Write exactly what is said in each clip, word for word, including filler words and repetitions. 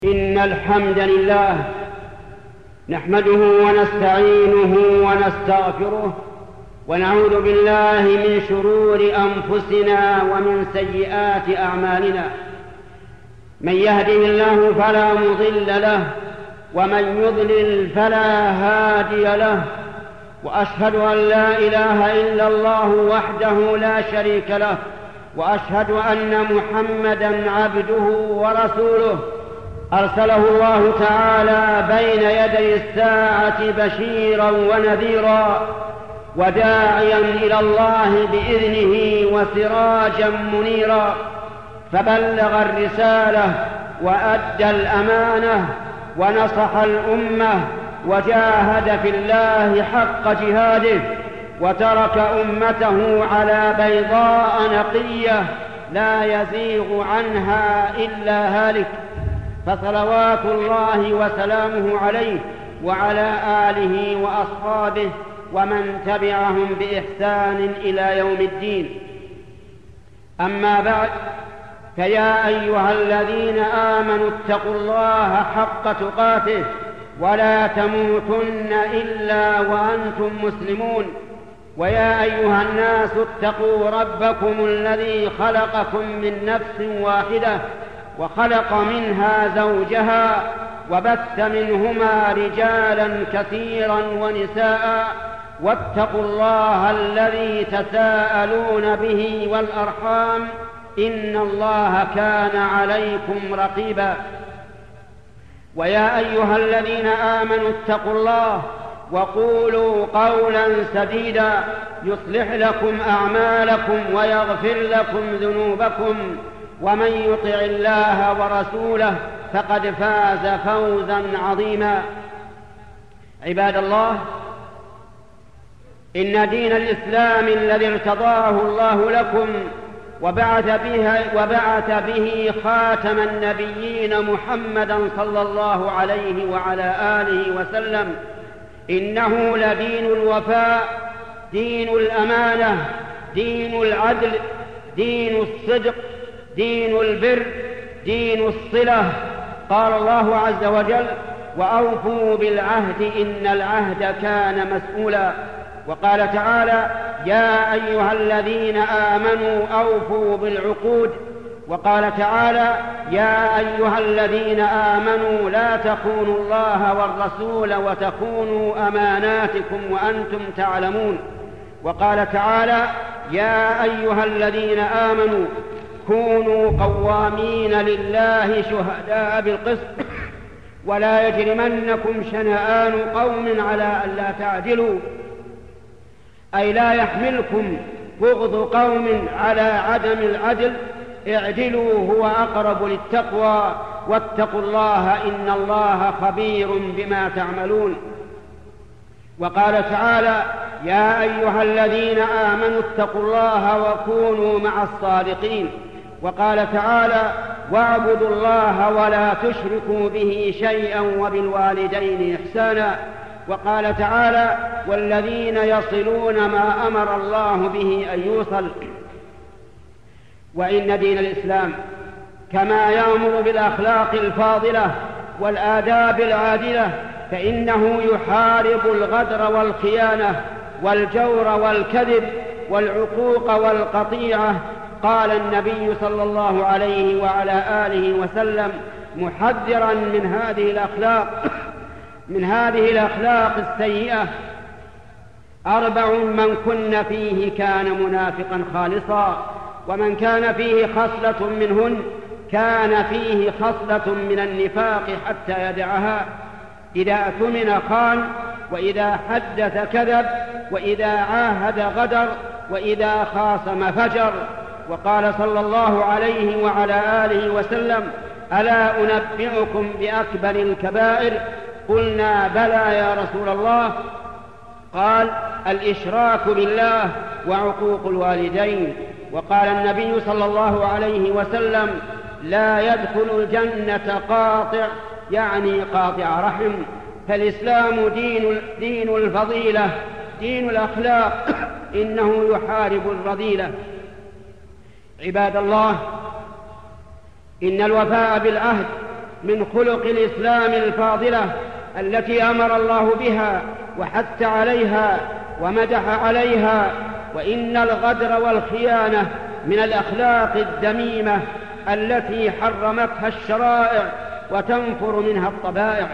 إن الحمد لله نحمده ونستعينه ونستغفره ونعوذ بالله من شرور أنفسنا ومن سيئات أعمالنا. من يهده الله فلا مضل له ومن يضلل فلا هادي له، وأشهد أن لا إله إلا الله وحده لا شريك له، وأشهد أن محمدا عبده ورسوله أرسله الله تعالى بين يدي الساعة بشيرا ونذيرا وداعيا إلى الله بإذنه وسراجا منيرا، فبلغ الرسالة وأدى الأمانة ونصح الأمة وجاهد في الله حق جهاده، وترك أمته على بيضاء نقية لا يزيغ عنها إلا هالك، فصلوات الله وسلامه عليه وعلى آله وأصحابه ومن تبعهم بإحسان إلى يوم الدين. أما بعد، فيا أيها الذين آمنوا اتقوا الله حق تقاته ولا تموتن إلا وأنتم مسلمون. ويا أيها الناس اتقوا ربكم الذي خلقكم من نفس واحدة وخلق منها زوجها وبث منهما رجالا كثيرا ونساء، واتقوا الله الذي تساءلون به والأرحام إن الله كان عليكم رقيبا. ويا أيها الذين آمنوا اتقوا الله وقولوا قولا سديدا يصلح لكم أعمالكم ويغفر لكم ذنوبكم، ومن يطع الله ورسوله فقد فاز فوزا عظيما. عباد الله، إن دين الإسلام الذي ارتضاه الله لكم وبعث به, وبعث به خاتم النبيين محمدا صلى الله عليه وعلى آله وسلم، إنه لدين الوفاء، دين الأمانة، دين العدل، دين الصدق، دين البر، دين الصلة. قال الله عز وجل: وأوفوا بالعهد إن العهد كان مسؤولا. وقال تعالى: يا أيها الذين آمنوا أوفوا بالعقود. وقال تعالى: يا أيها الذين آمنوا لا تخونوا الله والرسول وتخونوا أماناتكم وأنتم تعلمون. وقال تعالى: يا أيها الذين آمنوا كونوا قوامين لله شهداء بالقسط ولا يجرمنكم شنآن قوم على ألا تعدلوا، أي لا يحملكم بغض قوم على عدم العدل، اعدلوا هو أقرب للتقوى واتقوا الله إن الله خبير بما تعملون. وقال تعالى: يا أيها الذين آمنوا اتقوا الله وكونوا مع الصادقين. وقال تعالى: واعبدوا الله ولا تشركوا به شيئا وبالوالدين إحسانا. وقال تعالى: والذين يصلون ما أمر الله به أن يوصل. وإن دين الإسلام كما يأمر بالأخلاق الفاضلة والآداب العادلة، فإنه يحارب الغدر والخيانة والجور والكذب والعقوق والقطيعة. قال النبي صلى الله عليه وعلى آله وسلم محذرا من هذه الأخلاق من هذه الأخلاق السيئة: أربع من كن فيه كان منافقا خالصا، ومن كان فيه خصلة منهن كان فيه خصلة من النفاق حتى يدعها: إذا اؤتمن خان، وإذا حدث كذب، وإذا عاهد غدر، وإذا خاصم فجر. وقال صلى الله عليه وعلى آله وسلم: ألا أنبئكم بأكبر الكبائر؟ قلنا: بلى يا رسول الله. قال: الإشراك بالله وعقوق الوالدين. وقال النبي صلى الله عليه وسلم: لا يدخل الجنة قاطع، يعني قاطع رحم. فالإسلام دين, دين الفضيلة، دين الأخلاق، إنه يحارب الرذيلة. عباد الله، إن الوفاء بالعهد من خلق الإسلام الفاضلة التي أمر الله بها وحث عليها ومدح عليها. وإن الغدر والخيانة من الأخلاق الذميمة التي حرمتها الشرائع وتنفر منها الطبائع.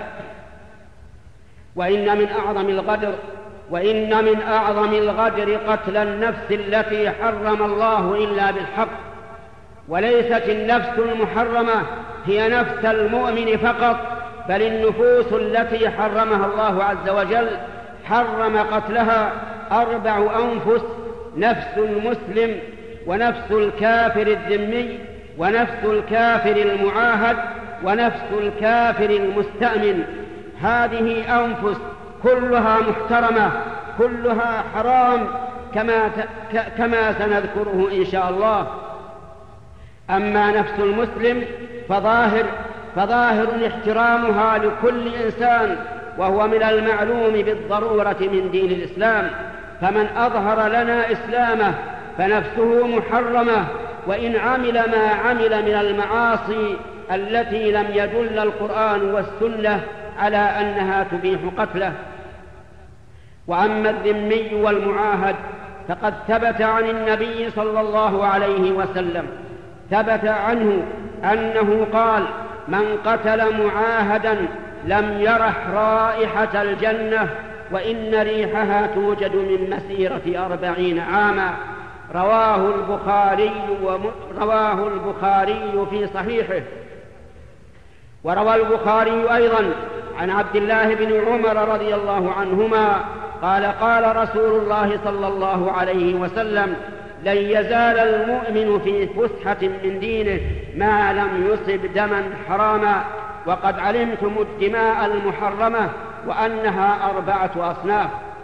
وإن من أعظم الغدر وإن من أعظم الغدر قتل النفس التي حرم الله إلا بالحق. وليست النفس المحرمة هي نفس المؤمن فقط، بل النفوس التي حرمها الله عز وجل حرم قتلها أربع أنفس: نفس المسلم، ونفس الكافر الذمي، ونفس الكافر المعاهد، ونفس الكافر المستأمن. هذه أنفس كلها محترمة، كلها حرام كما كما سنذكره إن شاء الله. أما نفس المسلم فظاهر فظاهر احترامها لكل إنسان، وهو من المعلوم بالضرورة من دين الإسلام. فمن أظهر لنا إسلامه فنفسه محرمة، وإن عمل ما عمل من المعاصي التي لم يدل القرآن والسنة على أنها تبيح قتله. وأما الذمي والمعاهد فقد ثبت عن النبي صلى الله عليه وسلم ثبت عنه أنه قال: من قتل معاهدا لم يرح رائحة الجنة، وإن ريحها توجد من مسيرة أربعين عاما. رواه البخاري رواه البخاري في صحيحه. وروى البخاري أيضا عن عبد الله بن عمر رضي الله عنهما قال: قال رسول الله صلى الله عليه وسلم: لن يزال المؤمن في فسحة من دينه ما لم يصب دما حراما، وقد علمتم الدماء المحرمة وأنها أربعة أصناف.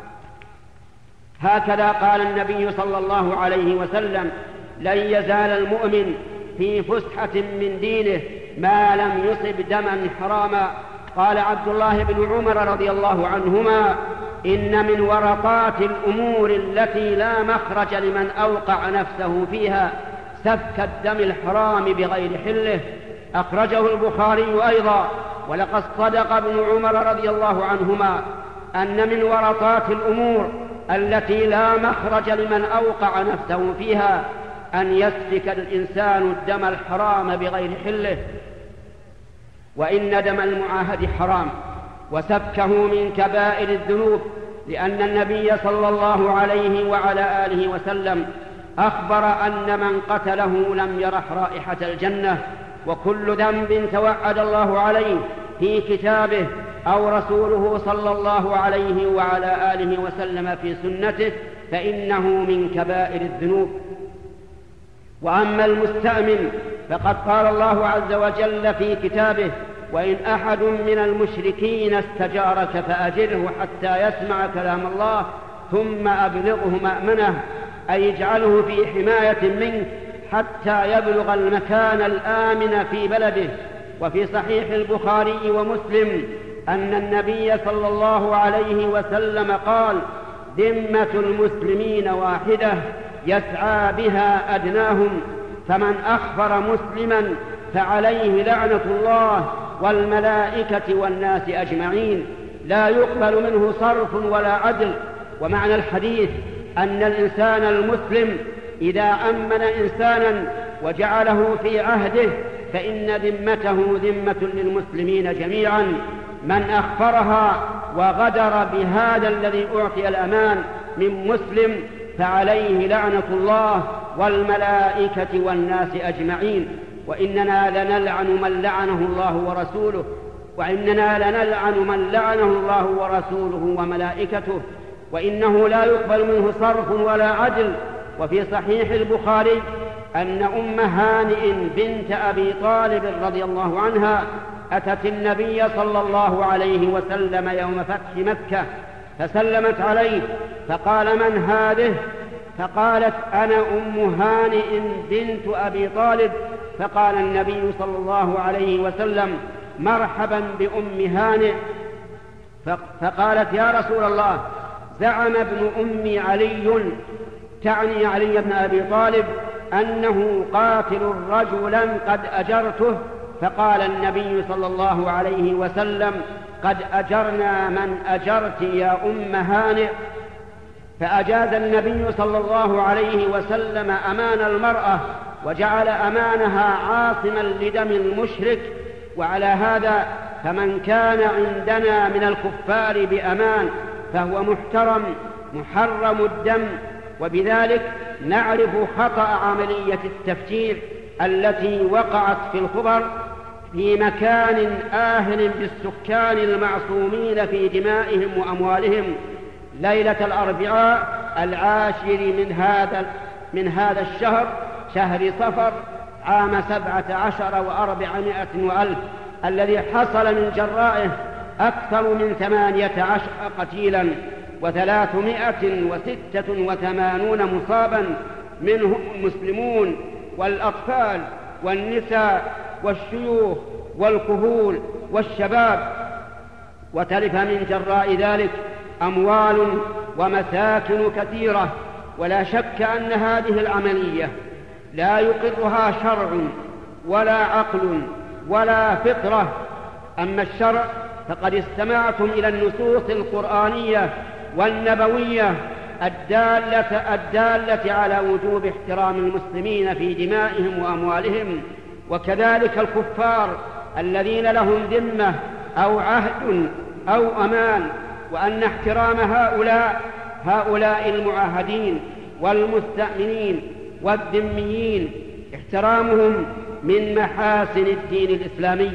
هكذا قال النبي صلى الله عليه وسلم: لن يزال المؤمن في فسحة من دينه ما لم يصب دما حراما. قال عبد الله بن عمر رضي الله عنهما: إن من ورطات الأمور التي لا مخرج لمن أوقع نفسه فيها سفك الدم الحرام بغير حله. أخرجه البخاري أيضا. ولقد صدق ابن عمر رضي الله عنهما أن من ورطات الأمور التي لا مخرج لمن أوقع نفسه فيها أن يسفك الإنسان الدم الحرام بغير حله. وإن دم المعاهد حرام، وسفكه من كبائر الذنوب، لأن النبي صلى الله عليه وعلى آله وسلم أخبر أن من قتله لم يرح رائحة الجنة. وكل ذنب توعد الله عليه في كتابه أو رسوله صلى الله عليه وعلى آله وسلم في سنته فإنه من كبائر الذنوب. وأما المستأمن فقد قال الله عز وجل في كتابه: وإن أحد من المشركين استجارك فأجره حتى يسمع كلام الله ثم أبلغه مأمنه، أي اجعله في حماية منك حتى يبلغ المكان الآمن في بلده. وفي صحيح البخاري ومسلم أن النبي صلى الله عليه وسلم قال: ذمة المسلمين واحدة يسعى بها أدناهم، فمن أخبر مسلما فعليه لعنة الله والملائكة والناس أجمعين، لا يقبل منه صرف ولا عدل. ومعنى الحديث أن الإنسان المسلم إذا أمن إنسانا وجعله في عهده فإن ذمته ذمة للمسلمين جميعا. من أخفرها وغدر بهذا الذي أعطي الأمان من مسلم فعليه لعنة الله والملائكة والناس أجمعين. وإننا لنلعن من لعنه الله ورسوله وإننا لنلعن من لعنه الله ورسوله وملائكته، وإنه لا يقبل منه صرف ولا عدل. وفي صحيح البخاري أن أم هانئ بنت أبي طالب رضي الله عنها أتت النبي صلى الله عليه وسلم يوم فتح مكة فسلمت عليه فقال: من هذه؟ فقالت: أنا أم هانئ بنت أبي طالب. فقال النبي صلى الله عليه وسلم: مرحبا بأم هانئ. فقالت: يا رسول الله، زعم ابن أمي علي، تعني علي بن أبي طالب، أنه قاتل رجلا قد أجرته فقال النبي صلى الله عليه وسلم: قد أجرنا من أجرت يا أم هانئ. فأجاز النبي صلى الله عليه وسلم أمان المرأة وجعل أمانها عاصما لدم المشرك. وعلى هذا فمن كان عندنا من الكفار بأمان فهو محترم محرم الدم. وبذلك نعرف خطأ عملية التفجير التي وقعت في الخبر في مكان آهل بالسكان المعصومين في دمائهم وأموالهم ليلة الأربعاء العاشر من هذا من هذا الشهر، شهر صفر، عام سبعة عشر وأربعمائة وألف، الذي حصل من جرائه أكثر من ثمانية عشر قتيلا وثلاثمائة وستة وثمانون مصابا، منهم المسلمون والأطفال والنساء والشيوخ والكهول والشباب. وتلف من جراء ذلك أموال ومساكن كثيرة. ولا شك أن هذه العملية لا يقرها شرع ولا عقل ولا فطرة. أما الشرع فقد استمعتم إلى النصوص القرآنية والنبوية الدالة, الدالة على وجوب احترام المسلمين في دمائهم وأموالهم، وكذلك الكفار الذين لهم ذمة أو عهد أو أمان، وأن احترام هؤلاء هؤلاء المعاهدين والمستأمنين والذميين احترامهم من محاسن الدين الإسلامي.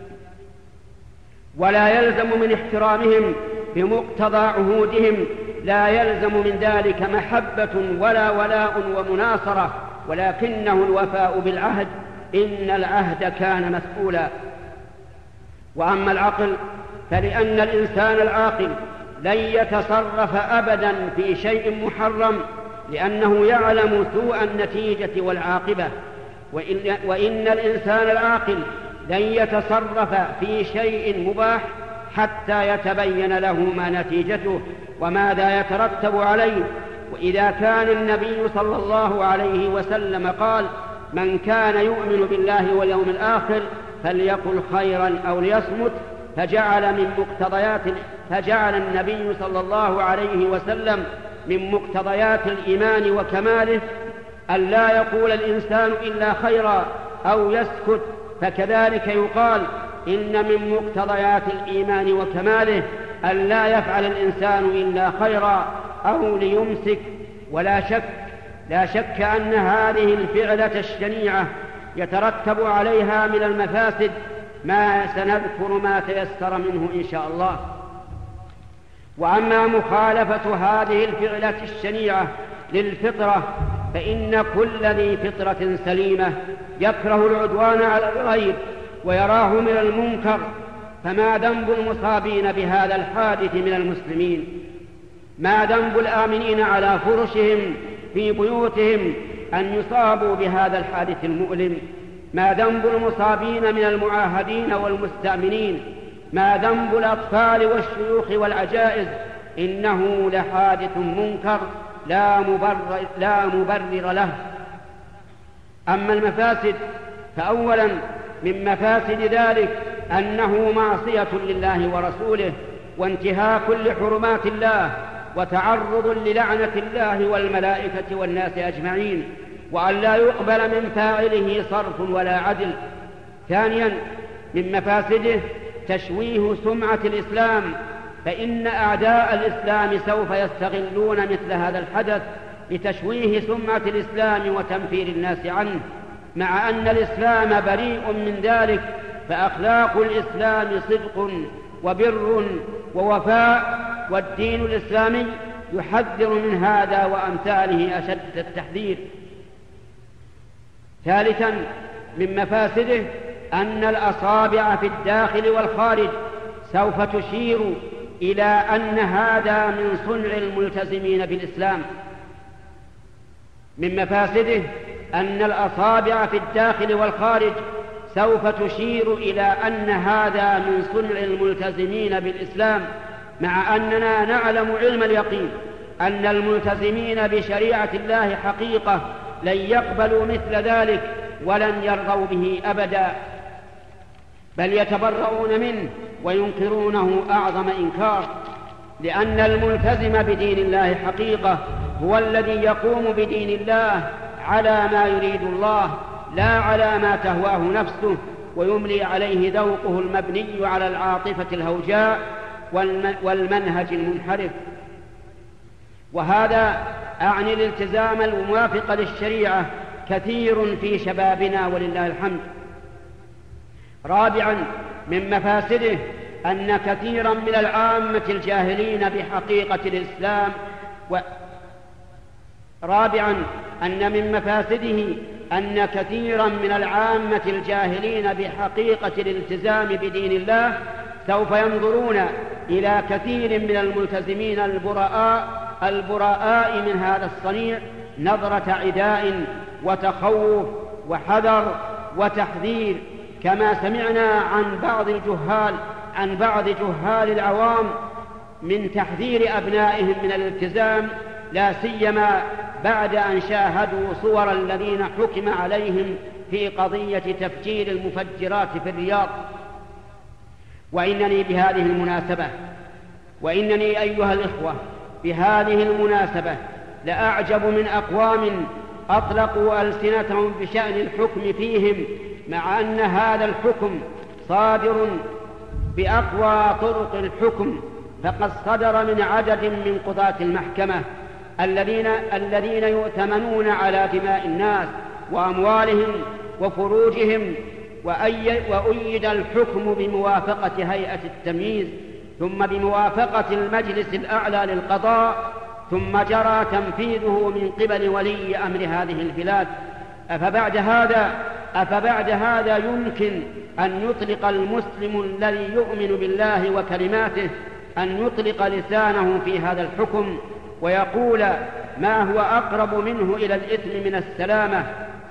ولا يلزم من احترامهم بمقتضى عهودهم، لا يلزم من ذلك محبة ولا ولاء ومناصرة، ولكنه الوفاء بالعهد، إن العهد كان مسؤولا. وأما العقل فلأن الإنسان العاقل لن يتصرف أبدا في شيء محرم، لأنه يعلم سوء النتيجة والعاقبة. وإن, وإن الإنسان العاقل لن يتصرف في شيء مباح حتى يتبين له ما نتيجته وماذا يترتب عليه. وإذا كان النبي صلى الله عليه وسلم قال: من كان يؤمن بالله واليوم الآخر فليقل خيرا أو ليصمت، فجعل من مقتضيات فجعل النبي صلى الله عليه وسلم من مقتضيات الإيمان وكماله أن لا يقول الإنسان إلا خيرا أو يسكت. فكذلك يقال إن من مقتضيات الإيمان وكماله أن لا يفعل الإنسان إلا خيرا أو ليمسك. ولا شك لا شك أن هذه الفعلة الشنيعة يترتب عليها من المفاسد ما سنذكر ما تيسر منه إن شاء الله. وأما مخالفة هذه الفعلة الشنيعة للفطرة فإن كل ذي فطرة سليمة يكره العدوان على الغير ويراه من المنكر. فما ذنب المصابين بهذا الحادث من المسلمين؟ ما ذنب الآمنين على فرشهم في بيوتهم أن يصابوا بهذا الحادث المؤلم؟ ما ذنب المصابين من المعاهدين والمستأمنين؟ ما ذنب الأطفال والشيوخ والعجائز؟ إنه لحادث منكر لا مبرر, لا مبرر له. أما المفاسد فأولا من مفاسد ذلك أنه معصية لله ورسوله وانتهاك لحرمات الله وتعرض للعنة الله والملائكة والناس أجمعين، وأن لا يقبل من فاعله صرف ولا عدل. ثانيا من مفاسده تشويه سمعة الإسلام، فإن أعداء الإسلام سوف يستغلون مثل هذا الحدث لتشويه سمعة الإسلام وتنفير الناس عنه، مع أن الإسلام بريء من ذلك، فأخلاق الإسلام صدق وبر ووفاء، والدين الإسلامي يحذر من هذا وأمثاله أشد التحذير. ثالثا من مفاسده أن الأصابع في الداخل والخارج سوف تشير إلى أن هذا من صنع الملتزمين بالإسلام. من مفاسده أن الأصابع في الداخل والخارج سوف تشير إلى أن هذا من صنع الملتزمين بالإسلام، مع أننا نعلم علم اليقين أن الملتزمين بشريعة الله حقيقة لن يقبلوا مثل ذلك ولن يرضوا به أبدا. بل يتبرؤون منه وينكرونه أعظم إنكار، لأن الملتزم بدين الله حقيقة هو الذي يقوم بدين الله على ما يريد الله لا على ما تهواه نفسه، ويملي عليه ذوقه المبني على العاطفة الهوجاء والمنهج المنحرف. وهذا أعني الالتزام الموافق للشريعة كثير في شبابنا ولله الحمد. رابعا من مفاسده أن كثيرا من العامة الجاهلين بحقيقة الإسلام و... رابعا أن من مفاسده أن كثيرا من العامة الجاهلين بحقيقة الالتزام بدين الله سوف ينظرون إلى كثير من الملتزمين البراء البراء من هذا الصنيع نظرة عداء وتخوف وحذر وتحذير، كما سمعنا عن بعض الجهال عن بعض جهال العوام من تحذير أبنائهم من الالتزام، لا سيما بعد أن شاهدوا صور الذين حكم عليهم في قضية تفجير المفجرات في الرياض. وإنني بهذه المناسبة وإنني أيها الإخوة بهذه المناسبة لأعجب من أقوام أطلقوا ألسنتهم بشأن الحكم فيهم، مع أن هذا الحكم صادر بأقوى طرق الحكم، فقد صدر من عدد من قضاة المحكمة الذين الذين يؤتمنون على دماء الناس وأموالهم وفروجهم، وأيد الحكم بموافقة هيئة التمييز، ثم بموافقة المجلس الأعلى للقضاء، ثم جرى تنفيذه من قبل ولي أمر هذه البلاد. أفبعد هذا أفبعد هذا يمكن أن يطلق المسلم الذي يؤمن بالله وكلماته أن يطلق لسانه في هذا الحكم ويقول ما هو أقرب منه إلى الإثم من السلامة؟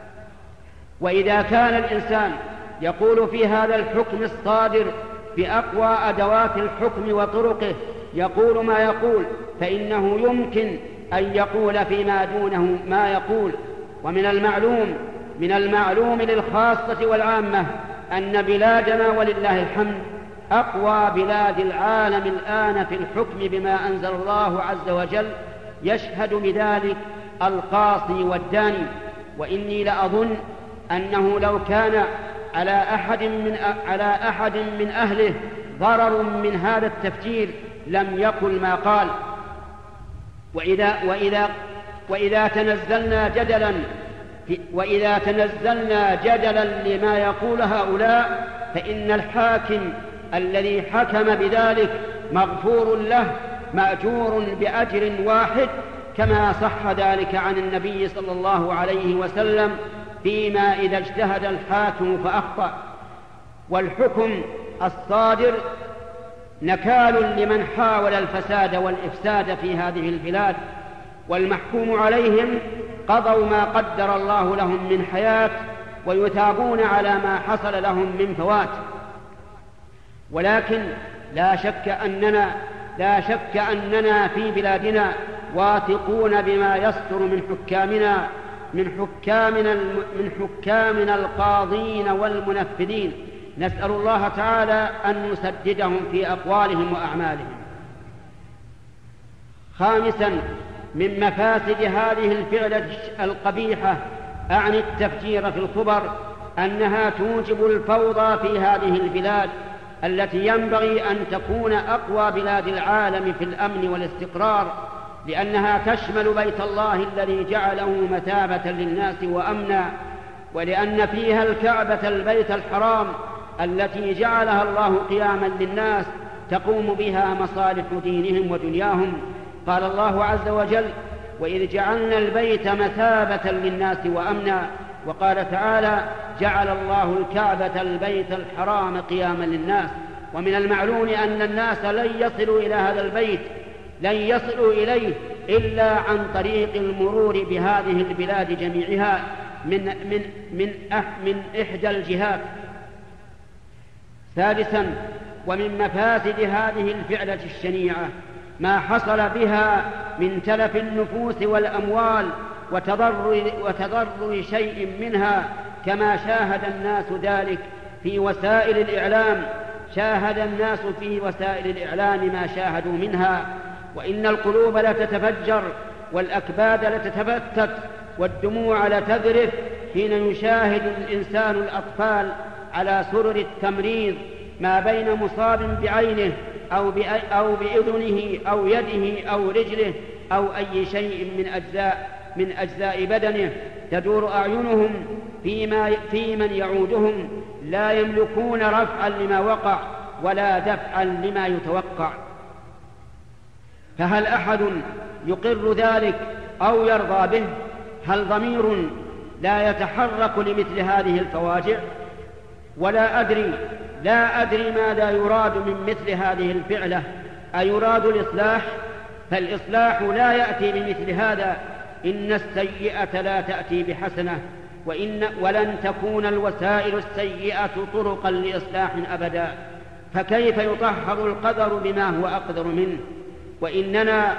وإذا كان الإنسان يقول في هذا الحكم الصادر بأقوى أدوات الحكم وطرقه يقول ما يقول، فإنه يمكن أن يقول فيما دونه ما يقول. ومن المعلوم من المعلوم للخاصة والعامة أن بلادنا ولله الحمد أقوى بلاد العالم الآن في الحكم بما أنزل الله عز وجل، يشهد بذلك القاصي والداني. وإني لأظن أنه لو كان على أحد من على أحد من أهله ضرر من هذا التفجير لم يقل ما قال. وإذا وإذا وإذا تنزلنا جدلا وإذا تنزلنا جدلا لما يقول هؤلاء، فإن الحاكم الذي حكم بذلك مغفور له مأجور بأجر واحد، كما صح ذلك عن النبي صلى الله عليه وسلم فيما إذا اجتهد الحاكم فأخطأ. والحكم الصادر نكال لمن حاول الفساد والإفساد في هذه البلاد، والمحكوم عليهم قضوا ما قدر الله لهم من حياة ويثابون على ما حصل لهم من فوات. ولكن لا شك أننا لا شك أننا في بلادنا واثقون بما يصدر من حكامنا من حكامنا من حكامنا القاضين والمنفذين، نسأل الله تعالى أن يسددهم في أقوالهم وأعمالهم. خامسا من مفاسد هذه الفعلة القبيحة أعني التفجير في الخبر أنها توجب الفوضى في هذه البلاد التي ينبغي أن تكون أقوى بلاد العالم في الأمن والاستقرار، لأنها تشمل بيت الله الذي جعله مثابة للناس وأمنا، ولأن فيها الكعبة البيت الحرام التي جعلها الله قياما للناس تقوم بها مصالح دينهم ودنياهم. قال الله عز وجل: وإذ جعلنا البيت مثابة للناس وأمنا. وقال تعالى: جعل الله الكعبة البيت الحرام قياما للناس. ومن المعلوم أن الناس لن يصلوا إلى هذا البيت لن يصلوا إليه إلا عن طريق المرور بهذه البلاد جميعها من, من, من, أح من إحدى الجهات. ثالثا ومن مفاسد هذه الفعلة الشنيعة ما حصل بها من تلف النفوس والأموال وتضرر, وتضرر شيء منها، كما شاهد الناس ذلك في وسائل الإعلام شاهد الناس في وسائل الإعلام ما شاهدوا منها، وإن القلوب لتتفجر والأكباد لتتفتت والدموع لتذرف حين يشاهد الإنسان الأطفال على سرر التمريض ما بين مصاب بعينه أو أو بأذنه أو يده أو رجله أو أي شيء من أجزاء من أجزاء بدنه، تدور أعينهم فيما في من يعودهم لا يملكون رفعا لما وقع ولا دفعا لما يتوقع. فهل أحد يقر ذلك أو يرضى به؟ هل ضمير لا يتحرك لمثل هذه الفواجع؟ ولا أدري لا أدري ماذا يراد من مثل هذه الفعلة. أيراد الإصلاح؟ فالإصلاح لا يأتي بمثل هذا، إن السيئة لا تأتي بحسنة، وإن ولن تكون الوسائل السيئة طرقا لإصلاح أبدا، فكيف يطهر القدر بما هو أقدر منه؟ وإننا,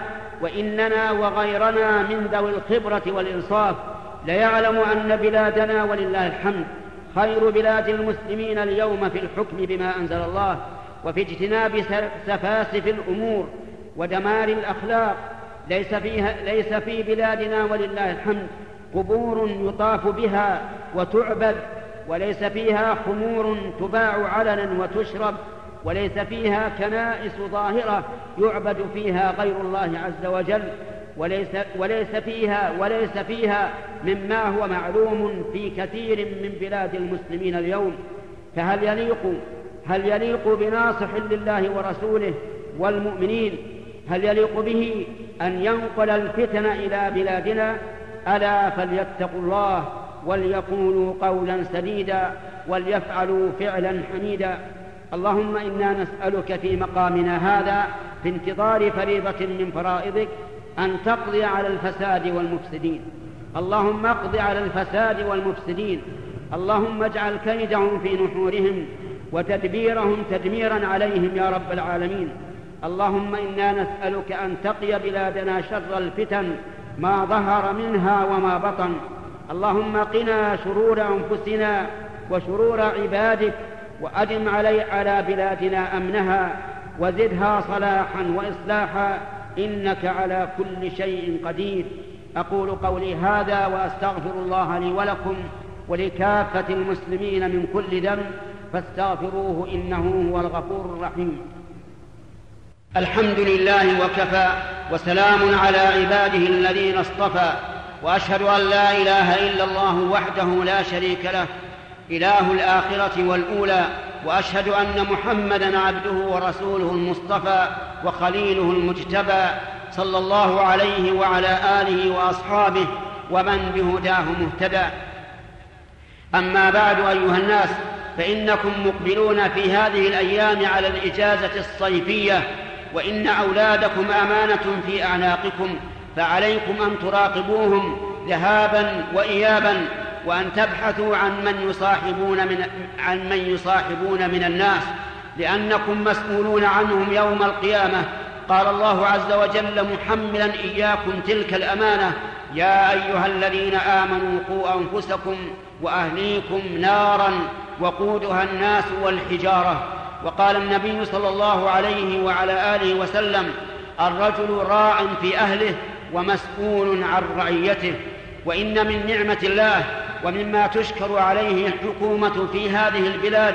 وإننا وغيرنا من ذوي الخبرة والإنصاف ليعلم أن بلادنا ولله الحمد خير بلاد المسلمين اليوم في الحكم بما أنزل الله، وفي اجتناب سفاسف الأمور ودمار الأخلاق. ليس, فيها ليس في بلادنا ولله الحمد قبور يطاف بها وتعبد، وليس فيها خمور تباع علنا وتشرب، وليس فيها كنائس ظاهرة يعبد فيها غير الله عز وجل، وليس, وليس فيها وليس فيها مما هو معلوم في كثير من بلاد المسلمين اليوم. فهل يليق هل يليق بناصح لله ورسوله والمؤمنين، هل يليق به أن ينقل الفتن إلى بلادنا؟ ألا فليتقوا الله وليقولوا قولا سديدا وليفعلوا فعلا حميدا. اللهم إنا نسألك في مقامنا هذا في انتظار فريضة من فرائضك أن تقضي على الفساد والمفسدين. اللهم اقض على الفساد والمفسدين، اللهم اجعل كيدهم في نحورهم وتدبيرهم تدميرا عليهم يا رب العالمين. اللهم إنا نسألك أن تقي بلادنا شر الفتن ما ظهر منها وما بطن. اللهم قنا شرور أنفسنا وشرور عبادك، وأدم علي على بلادنا أمنها وزدها صلاحا وإصلاحا، إنك على كل شيء قدير. أقول قولي هذا وأستغفر الله لي ولكم ولكافة المسلمين من كل ذنب فاستغفروه إنه هو الغفور الرحيم. الحمد لله وكفى، وسلام على عباده الذين اصطفى، وأشهد أن لا إله إلا الله وحده لا شريك له إله الآخرة والأولى، وأشهد أن محمدًا عبده ورسوله المصطفى وخليله المجتبى، صلى الله عليه وعلى آله وأصحابه ومن بهداه مهتدى. أما بعد أيها الناس، فإنكم مقبلون في هذه الأيام على الإجازة الصيفية، وإن أولادكم أمانة في أعناقكم، فعليكم أن تراقبوهم ذهابا وإيابا، وأن تبحثوا عن من يصاحبون من, عن من يصاحبون من الناس، لأنكم مسؤولون عنهم يوم القيامة. قال الله عز وجل محملا إياكم تلك الأمانة: يا أيها الذين آمنوا قوا أنفسكم وأهليكم نارا وقودها الناس والحجارة. وقال النبي صلى الله عليه وعلى آله وسلم: الرجل راع في أهله ومسؤول عن رعيته. وإن من نعمة الله ومما تشكر عليه الحكومة في هذه البلاد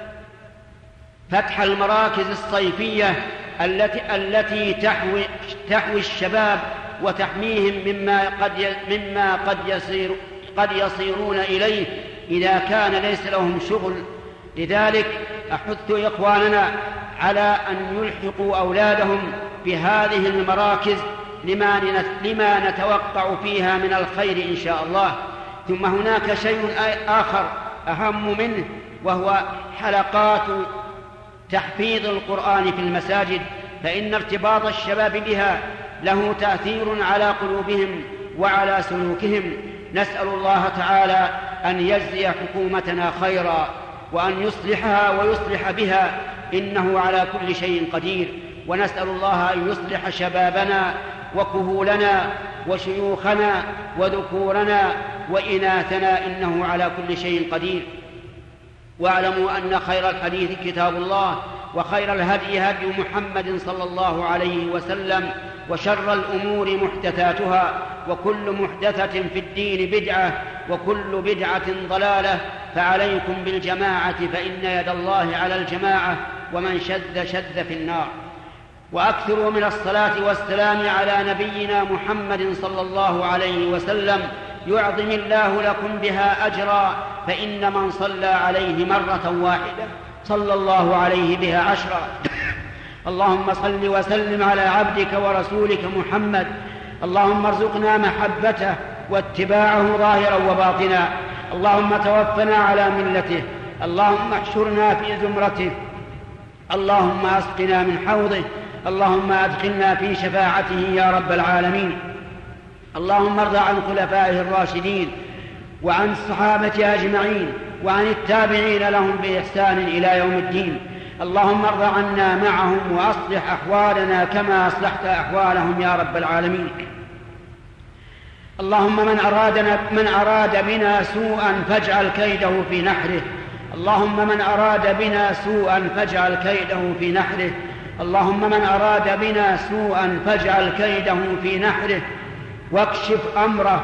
فتح المراكز الصيفية التي, التي تحوي, تحوي الشباب وتحميهم مما قد, مما قد, يصير قد يصيرون إليه إذا كان ليس لهم شغل. لذلك أحث إخواننا على أن يلحقوا أولادهم بهذه المراكز لما, لما نتوقع فيها من الخير إن شاء الله. ثم هناك شيء آخر أهم منه، وهو حلقات تحفيظ القرآن في المساجد، فإن ارتباط الشباب بها له تأثير على قلوبهم وعلى سلوكهم. نسأل الله تعالى أن يجزي حكومتنا خيرا، وأن يصلحها ويصلح بها، إنه على كل شيء قدير. ونسأل الله أن يصلح شبابنا وكهولنا وشيوخنا وذكورنا وإناثنا، إنه على كل شيء قدير. واعلموا أن خير الحديث كتاب الله، وخير الهدي هدي محمد صلى الله عليه وسلم، وشر الأمور محدثاتها، وكل محدثة في الدين بدعة، وكل بدعة ضلالة. فعليكم بالجماعة فإن يد الله على الجماعة، ومن شذ شذ في النار. وأكثروا من الصلاة والسلام على نبينا محمد صلى الله عليه وسلم، يعظم الله لكم بها أجرا، فإن من صلى عليه مرة واحدة صلى الله عليه بها عشرا. اللهم صل وسلم على عبدك ورسولك محمد، اللهم ارزقنا محبته واتباعه ظاهرا وباطنا، اللهم توفنا على ملته، اللهم احشرنا في زمرته، اللهم اسقنا من حوضه، اللهم ادخلنا في شفاعته يا رب العالمين. اللهم ارض عن خلفائه الراشدين وعن الصحابة أجمعين وعن التابعين لهم بإحسان إلى يوم الدين. اللهم ارض عنا معهم وأصلح أحوالنا كما أصلحت أحوالهم يا رب العالمين. اللهم من أرادنا من أراد بنا سوءا فاجعل كيده في نحره، اللهم من أراد بنا سوءا فاجعل كيده في نحره، اللهم من أراد بنا سوءا فاجعل كيده في نحره، واكشف أمره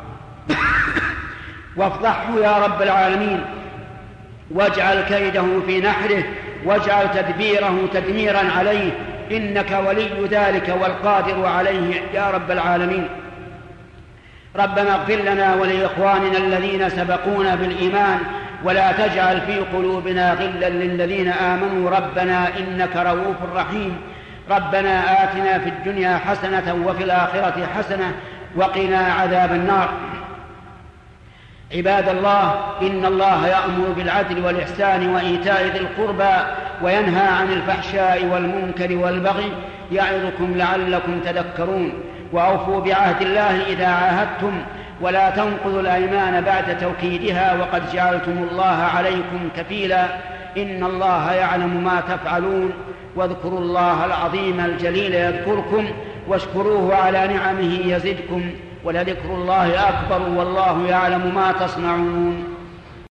وافضحه يا رب العالمين، واجعل كيده في نحره، واجعل تدبيره تدميرا عليه، إنك ولي ذلك والقادر عليه يا رب العالمين. ربنا اغفر لنا ولإخواننا الذين سبقونا بالإيمان، ولا تجعل في قلوبنا غلا للذين آمنوا ربنا إنك رؤوف رحيم. ربنا آتنا في الدنيا حسنة وفي الآخرة حسنة وقنا عذاب النار. عباد الله، إن الله يأمر بالعدل والإحسان وإيتاء ذي القربى وينهى عن الفحشاء والمنكر والبغي، يعظكم لعلكم تذكرون. وأوفوا بعهد الله إذا عاهدتم، ولا تنقضوا الأيمان بعد توكيدها وقد جعلتم الله عليكم كفيلا، إن الله يعلم ما تفعلون. واذكروا الله العظيم الجليل يذكركم، واشكروه على نعمه يزدكم، ولذكر الله أكبر والله يعلم ما تصنعون.